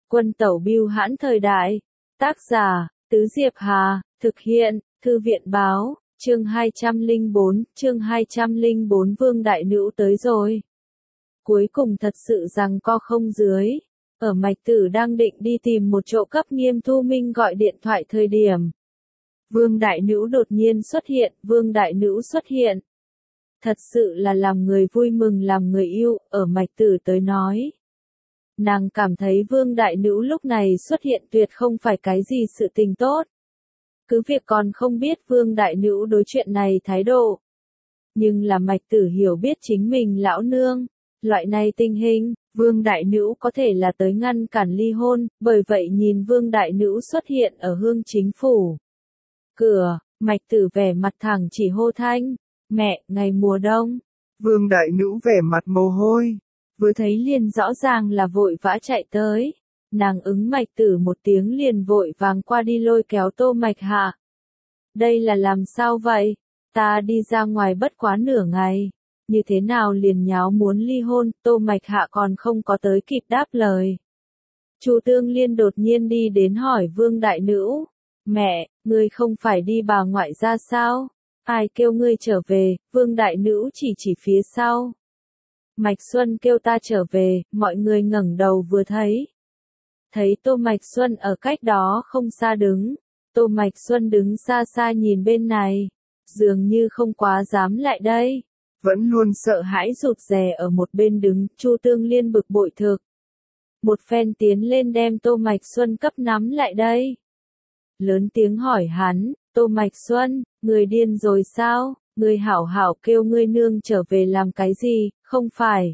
Quân tẩu bưu hãn thời đại. Tác giả, Tứ Diệp Hà, thực hiện, Thư viện báo, chương 204, Vương Đại Nữu tới rồi. Cuối cùng thật sự rằng co không dưới. Ở Mạch Tử đang định đi tìm một chỗ cấp Nghiêm Thu Minh gọi điện thoại thời điểm. Vương Đại Nữu đột nhiên xuất hiện. Thật sự là làm người vui mừng làm người yêu, ở Mạch Tử tới nói. Nàng cảm thấy Vương Đại Nữu lúc này xuất hiện tuyệt không phải cái gì sự tình tốt. Cứ việc còn không biết Vương Đại Nữu đối chuyện này thái độ. Nhưng là Mạch Tử hiểu biết chính mình lão nương. Loại này tình hình, Vương Đại Nữu có thể là tới ngăn cản ly hôn, bởi vậy nhìn Vương Đại Nữu xuất hiện ở Hương Chính Phủ. Cửa, Mạch Tử vẻ mặt thẳng chỉ hô thanh, mẹ, ngày mùa đông. Vương Đại Nữu vẻ mặt mồ hôi. Vừa thấy liền rõ ràng là vội vã chạy tới. Nàng ứng Mạch Tử một tiếng liền vội vàng qua đi lôi kéo Tô Mạch Hạ. Đây là làm sao vậy? Ta đi ra ngoài bất quá nửa ngày. Như thế nào liền nháo muốn ly hôn, Tô Mạch Hạ còn không có tới kịp đáp lời. Chu Tương Liên đột nhiên đi đến hỏi Vương Đại Nữu. Mẹ, ngươi không phải đi bà ngoại ra sao? Ai kêu ngươi trở về? Vương Đại Nữu chỉ phía sau. Mạch Xuân kêu ta trở về, mọi người ngẩng đầu vừa thấy. Thấy Tô Mạch Xuân ở cách đó không xa đứng. Tô Mạch Xuân đứng xa xa nhìn bên này. Dường như không quá dám lại đây. Vẫn luôn sợ hãi rụt rè ở một bên đứng, Chu Tương Liên bực bội thực. Một phen tiến lên đem Tô Mạch Xuân cấp nắm lại đây. Lớn tiếng hỏi hắn, Tô Mạch Xuân, người điên rồi sao? Người hảo hảo kêu ngươi nương trở về làm cái gì, không phải.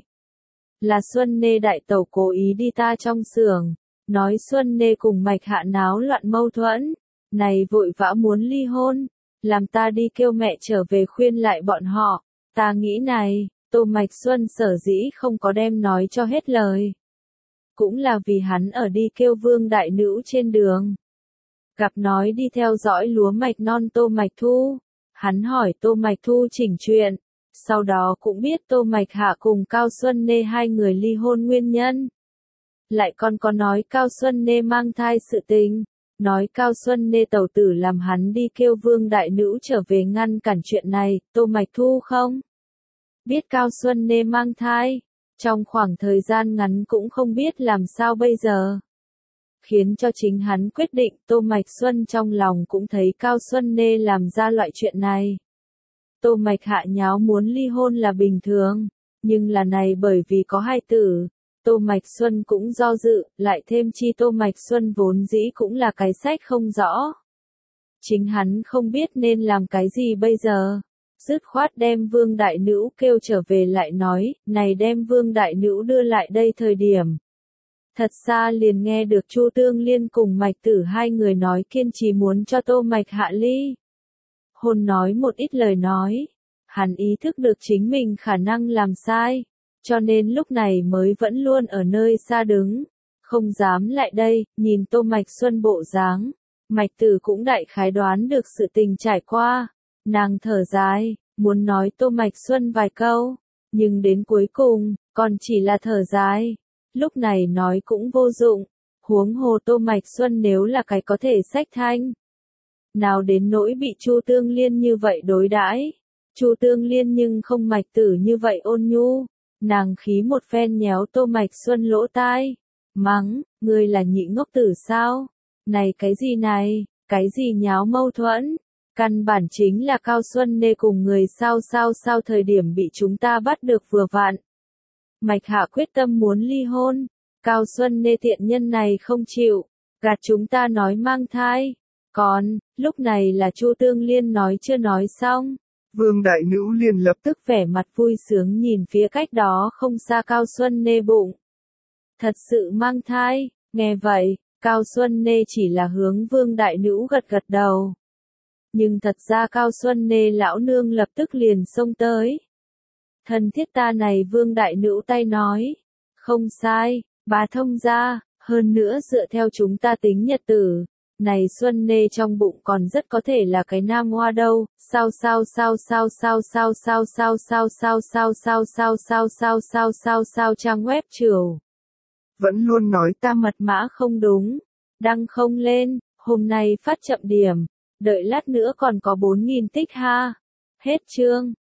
Là Xuân Nê đại tẩu cố ý đi ta trong xưởng, nói Xuân Nê cùng Mạch Hạ náo loạn mâu thuẫn, này vội vã muốn ly hôn, làm ta đi kêu mẹ trở về khuyên lại bọn họ. Ta nghĩ này, Tô Mạch Xuân sở dĩ không có đem nói cho hết lời. Cũng là vì hắn ở đi kêu Vương Đại Nữu trên đường. Gặp nói đi theo dõi lúa mạch non Tô Mạch Thu. Hắn hỏi Tô Mạch Thu chỉnh chuyện. Sau đó cũng biết Tô Mạch Hạ cùng Cao Xuân Nê hai người ly hôn nguyên nhân. Lại còn có nói Cao Xuân Nê mang thai sự tình. Nói Cao Xuân Nê tẩu tử làm hắn đi kêu Vương Đại Nữu trở về ngăn cản chuyện này, Tô Mạch Thu không? Biết Cao Xuân Nê mang thai, trong khoảng thời gian ngắn cũng không biết làm sao bây giờ. Khiến cho chính hắn quyết định Tô Mạch Xuân trong lòng cũng thấy Cao Xuân Nê làm ra loại chuyện này. Tô Mạch Hạ nháo muốn ly hôn là bình thường, nhưng là này bởi vì có hai tử. Tô Mạch Xuân cũng do dự, lại thêm chi Tô Mạch Xuân vốn dĩ cũng là cái sách không rõ. Chính hắn không biết nên làm cái gì bây giờ. Dứt khoát đem Vương Đại Nữu kêu trở về lại nói, này đem Vương Đại Nữu đưa lại đây thời điểm. Thật xa liền nghe được Chu Tương Liên cùng Mạch Tử hai người nói kiên trì muốn cho Tô Mạch Hạ ly hôn, nói một ít lời nói. Hắn ý thức được chính mình khả năng làm sai. Cho nên lúc này mới vẫn luôn ở nơi xa đứng, không dám lại đây, nhìn Tô Mạch Xuân bộ dáng. Mạch Tử cũng đại khái đoán được sự tình trải qua. Nàng thở dài, muốn nói Tô Mạch Xuân vài câu, nhưng đến cuối cùng, còn chỉ là thở dài. Lúc này nói cũng vô dụng, huống hồ Tô Mạch Xuân nếu là cái có thể xách thanh. Nào đến nỗi bị Chu Tương Liên như vậy đối đãi. Chu Tương Liên nhưng không Mạch Tử như vậy ôn nhu. Nàng khí một phen nhéo Tô Mạch Xuân lỗ tai, mắng, ngươi là nhị ngốc tử sao? Này cái gì này, cái gì nháo mâu thuẫn? Căn bản chính là Cao Xuân Nê cùng người sao thời điểm bị chúng ta bắt được vừa vặn. Mạch Hạ quyết tâm muốn ly hôn, Cao Xuân Nê tiện nhân này không chịu, gạt chúng ta nói mang thai. Còn, lúc này là Chu Tương Liên nói chưa nói xong. Vương Đại Nữu liền lập tức vẻ mặt vui sướng nhìn phía cách đó không xa Cao Xuân Nê bụng. Thật sự mang thai, nghe vậy, Cao Xuân Nê chỉ là hướng Vương Đại Nữu gật gật đầu. Nhưng thật ra Cao Xuân Nê lão nương lập tức liền xông tới. Thân thiết ta này Vương Đại Nữu tay nói. Không sai, bà thông ra, hơn nữa dựa theo chúng ta tính nhật tử. Này Xuân Nê trong bụng còn rất có thể là cái nam hoa đâu, sao trang web chiều. vẫn luôn nói ta mật mã không đúng, đăng không lên, hôm nay phát chậm điểm, đợi lát nữa còn có 4.000 tích ha. Hết chương.